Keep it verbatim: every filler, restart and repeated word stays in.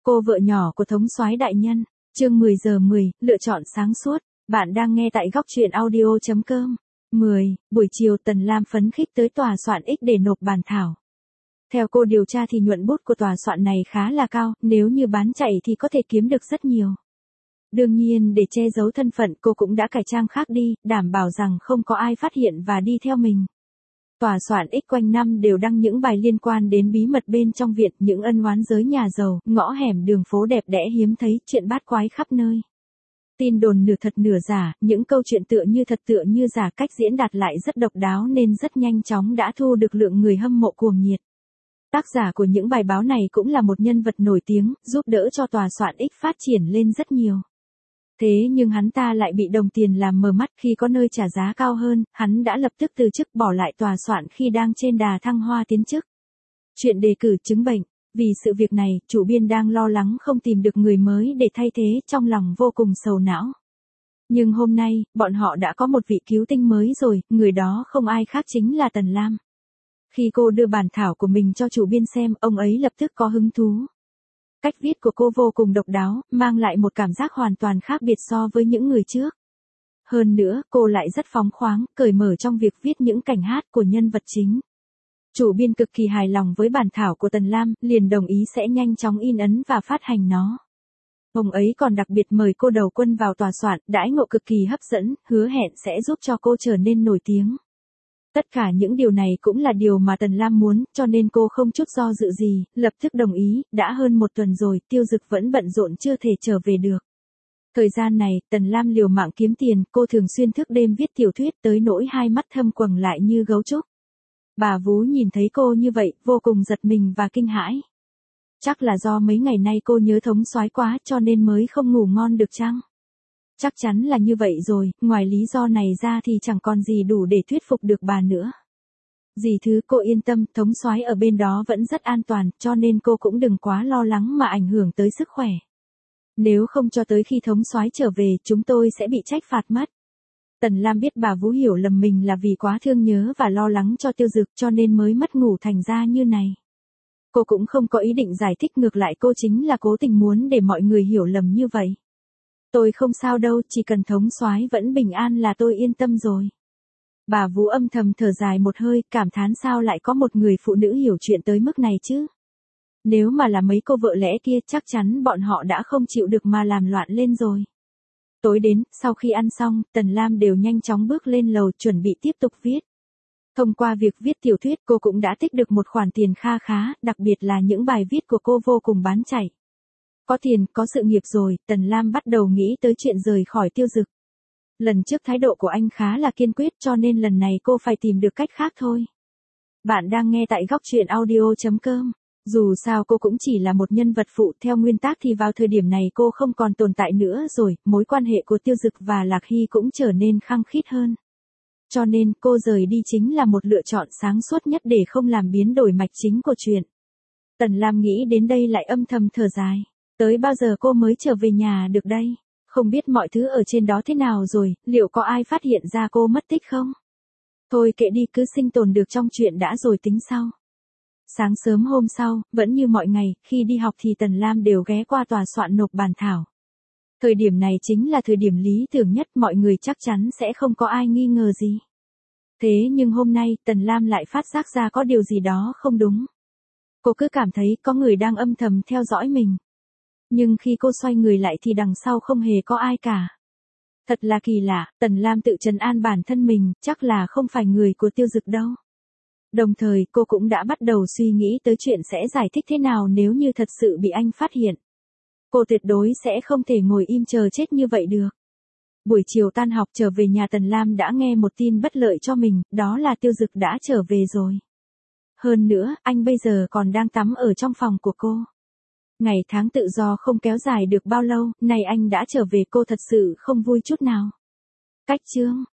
Cô vợ nhỏ của thống soái đại nhân, chương mười giờ mười, lựa chọn sáng suốt. Bạn đang nghe tại góc truyện audio chấm com. mười, buổi chiều Tần Lam phấn khích tới tòa soạn X để nộp bản thảo. Theo cô điều tra thì nhuận bút của tòa soạn này khá là cao, nếu như bán chạy thì có thể kiếm được rất nhiều. Đương nhiên để che giấu thân phận cô cũng đã cải trang khác đi, đảm bảo rằng không có ai phát hiện và đi theo mình. Tòa soạn X quanh năm đều đăng những bài liên quan đến bí mật bên trong viện, những ân oán giới nhà giàu, ngõ hẻm đường phố đẹp đẽ hiếm thấy, chuyện bát quái khắp nơi. Tin đồn nửa thật nửa giả, những câu chuyện tựa như thật tựa như giả, cách diễn đạt lại rất độc đáo nên rất nhanh chóng đã thu được lượng người hâm mộ cuồng nhiệt. Tác giả của những bài báo này cũng là một nhân vật nổi tiếng, giúp đỡ cho tòa soạn X phát triển lên rất nhiều. Thế nhưng hắn ta lại bị đồng tiền làm mờ mắt, khi có nơi trả giá cao hơn, hắn đã lập tức từ chức, bỏ lại tòa soạn khi đang trên đà thăng hoa tiến chức. Chuyện đề cử chứng bệnh. Vì sự việc này, chủ biên đang lo lắng không tìm được người mới để thay thế, trong lòng vô cùng sầu não. Nhưng hôm nay, bọn họ đã có một vị cứu tinh mới rồi, người đó không ai khác chính là Tần Lam. Khi cô đưa bản thảo của mình cho chủ biên xem, ông ấy lập tức có hứng thú. Cách viết của cô vô cùng độc đáo, mang lại một cảm giác hoàn toàn khác biệt so với những người trước. Hơn nữa, cô lại rất phóng khoáng, cởi mở trong việc viết những cảnh hát của nhân vật chính. Chủ biên cực kỳ hài lòng với bản thảo của Tần Lam, liền đồng ý sẽ nhanh chóng in ấn và phát hành nó. Ông ấy còn đặc biệt mời cô đầu quân vào tòa soạn, đãi ngộ cực kỳ hấp dẫn, hứa hẹn sẽ giúp cho cô trở nên nổi tiếng. Tất cả những điều này cũng là điều mà Tần Lam muốn, cho nên cô không chút do dự gì, lập tức đồng ý. Đã hơn một tuần rồi, Tiêu Dực vẫn bận rộn chưa thể trở về được. Thời gian này, Tần Lam liều mạng kiếm tiền, cô thường xuyên thức đêm viết tiểu thuyết tới nỗi hai mắt thâm quầng lại như gấu trúc. Bà Vú nhìn thấy cô như vậy, vô cùng giật mình và kinh hãi. Chắc là do mấy ngày nay cô nhớ thống soái quá cho nên mới không ngủ ngon được chăng? Chắc chắn là như vậy rồi, ngoài lý do này ra thì chẳng còn gì đủ để thuyết phục được bà nữa. Dì Thứ, cô yên tâm, thống soái ở bên đó vẫn rất an toàn, cho nên cô cũng đừng quá lo lắng mà ảnh hưởng tới sức khỏe. Nếu không cho tới khi thống soái trở về, chúng tôi sẽ bị trách phạt mất. Tần Lam biết bà Vú hiểu lầm mình là vì quá thương nhớ và lo lắng cho Tiêu Dực cho nên mới mất ngủ thành ra như này. Cô cũng không có ý định giải thích, ngược lại cô chính là cố tình muốn để mọi người hiểu lầm như vậy. Tôi không sao đâu, chỉ cần thống soái vẫn bình an là tôi yên tâm rồi. Bà Vú âm thầm thở dài một hơi, cảm thán sao lại có một người phụ nữ hiểu chuyện tới mức này chứ. Nếu mà là mấy cô vợ lẽ kia chắc chắn bọn họ đã không chịu được mà làm loạn lên rồi. Tối đến, sau khi ăn xong, Tần Lam đều nhanh chóng bước lên lầu chuẩn bị tiếp tục viết. Thông qua việc viết tiểu thuyết cô cũng đã tích được một khoản tiền kha khá, đặc biệt là những bài viết của cô vô cùng bán chạy. Có tiền, có sự nghiệp rồi, Tần Lam bắt đầu nghĩ tới chuyện rời khỏi Tiêu Dực. Lần trước thái độ của anh khá là kiên quyết cho nên lần này cô phải tìm được cách khác thôi. Bạn đang nghe tại góc truyện audio chấm com. Dù sao cô cũng chỉ là một nhân vật phụ, theo nguyên tắc thì vào thời điểm này cô không còn tồn tại nữa rồi, mối quan hệ của Tiêu Dực và Lạc Hy cũng trở nên khăng khít hơn. Cho nên cô rời đi chính là một lựa chọn sáng suốt nhất để không làm biến đổi mạch chính của chuyện. Tần Lam nghĩ đến đây lại âm thầm thở dài. Tới bao giờ cô mới trở về nhà được đây? Không biết mọi thứ ở trên đó thế nào rồi, liệu có ai phát hiện ra cô mất tích không? Thôi kệ đi, cứ sinh tồn được trong chuyện đã rồi tính sau. Sáng sớm hôm sau, vẫn như mọi ngày, khi đi học thì Tần Lam đều ghé qua tòa soạn nộp bản thảo. Thời điểm này chính là thời điểm lý tưởng nhất, mọi người chắc chắn sẽ không có ai nghi ngờ gì. Thế nhưng hôm nay, Tần Lam lại phát giác ra có điều gì đó không đúng. Cô cứ cảm thấy có người đang âm thầm theo dõi mình. Nhưng khi cô xoay người lại thì đằng sau không hề có ai cả. Thật là kỳ lạ, Tần Lam tự trấn an bản thân mình, chắc là không phải người của Tiêu Dực đâu. Đồng thời cô cũng đã bắt đầu suy nghĩ tới chuyện sẽ giải thích thế nào nếu như thật sự bị anh phát hiện. Cô tuyệt đối sẽ không thể ngồi im chờ chết như vậy được. Buổi chiều tan học trở về nhà, Tần Lam đã nghe một tin bất lợi cho mình, đó là Tiêu Dực đã trở về rồi. Hơn nữa, anh bây giờ còn đang tắm ở trong phòng của cô. Ngày tháng tự do không kéo dài được bao lâu, nay anh đã trở về, cô thật sự không vui chút nào. Cách chương